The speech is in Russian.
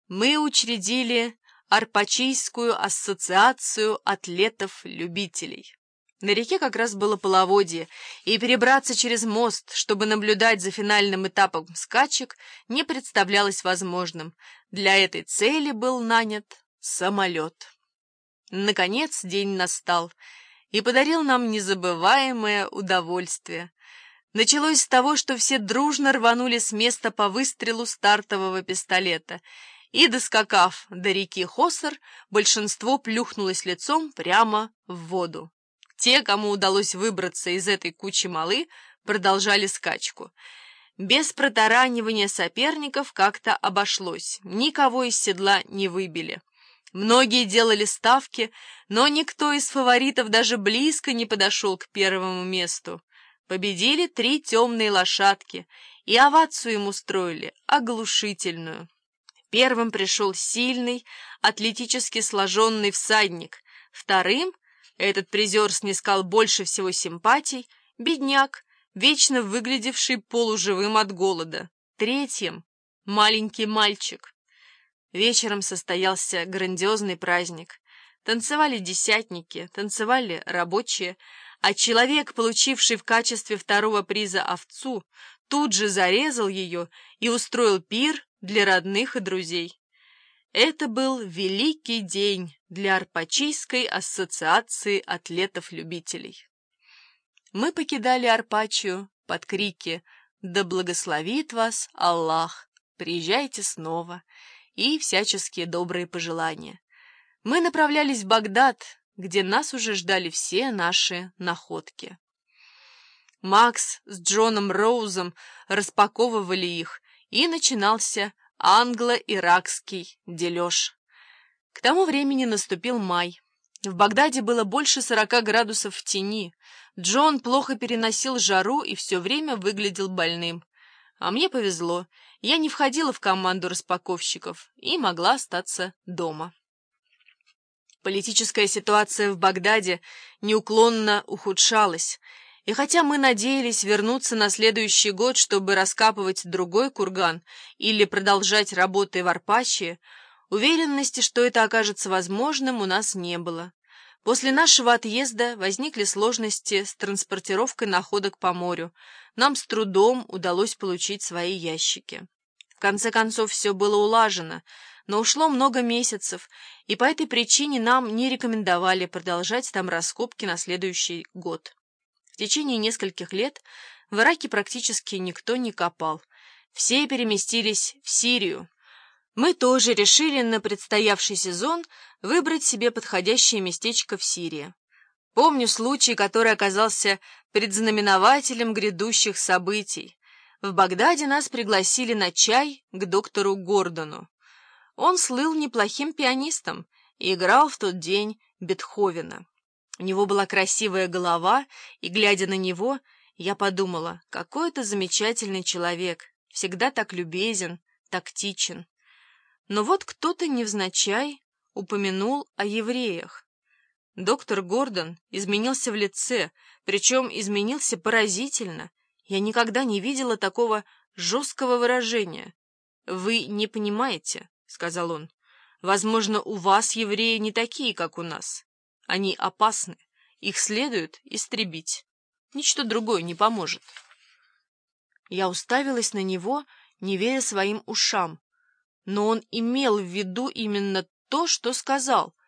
мы учредили Арпачийскую ассоциацию атлетов-любителей. На реке как раз было половодье, и перебраться через мост, чтобы наблюдать за финальным этапом скачек, не представлялось возможным. Для этой цели был нанят самолет. Наконец день настал и подарил нам незабываемое удовольствие. Началось с того, что все дружно рванули с места по выстрелу стартового пистолета, и, доскакав до реки Хосар, большинство плюхнулось лицом прямо в воду. Те, кому удалось выбраться из этой кучи малы, продолжали скачку. Без протаранивания соперников как-то обошлось, никого из седла не выбили. Многие делали ставки, но никто из фаворитов даже близко не подошел к первому месту. Победили 3 темные лошадки, и овацию им устроили оглушительную. Первым пришел сильный, атлетически сложенный всадник. Вторым, этот призер снискал больше всего симпатий, бедняк, вечно выглядевший полуживым от голода. Третьим — маленький мальчик. Вечером состоялся грандиозный праздник. Танцевали десятники, танцевали рабочие, а человек, получивший в качестве второго приза овцу, тут же зарезал ее и устроил пир для родных и друзей. Это был великий день для Арпачийской ассоциации атлетов-любителей. Мы покидали Арпачию под крики «Да благословит вас Аллах! Приезжайте снова!» и всяческие добрые пожелания. Мы направлялись в Багдад, где нас уже ждали все наши находки. Макс с Джоном Роузом распаковывали их, и начинался англо-иракский дележ. К тому времени наступил май. В Багдаде было больше 40 градусов в тени. Джон плохо переносил жару и все время выглядел больным. А мне повезло, я не входила в команду распаковщиков и могла остаться дома. Политическая ситуация в Багдаде неуклонно ухудшалась, и хотя мы надеялись вернуться на следующий год, чтобы раскапывать другой курган или продолжать работы в Арпачии, уверенности, что это окажется возможным, у нас не было. После нашего отъезда возникли сложности с транспортировкой находок по морю. Нам с трудом удалось получить свои ящики. В конце концов, все было улажено, но ушло много месяцев, и по этой причине нам не рекомендовали продолжать там раскопки на следующий год. В течение нескольких лет в Ираке практически никто не копал. Все переместились в Сирию. Мы тоже решили на предстоявший сезон выбрать себе подходящее местечко в Сирии. Помню случай, который оказался предзнаменователем грядущих событий. В Багдаде нас пригласили на чай к доктору Гордону. Он слыл неплохим пианистом и играл в тот день Бетховена. У него была красивая голова, и, глядя на него, я подумала, какой это замечательный человек, всегда так любезен, тактичен. Но вот кто-то невзначай упомянул о евреях. Доктор Гордон изменился в лице, причем изменился поразительно. Я никогда не видела такого жесткого выражения. «Вы не понимаете», — сказал он. «Возможно, у вас евреи не такие, как у нас. Они опасны, их следует истребить. Ничто другое не поможет». Я уставилась на него, не веря своим ушам. Но он имел в виду именно то, что сказал.